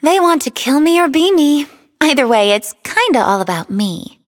They want to kill me or be me. Either way, it's kinda all about me.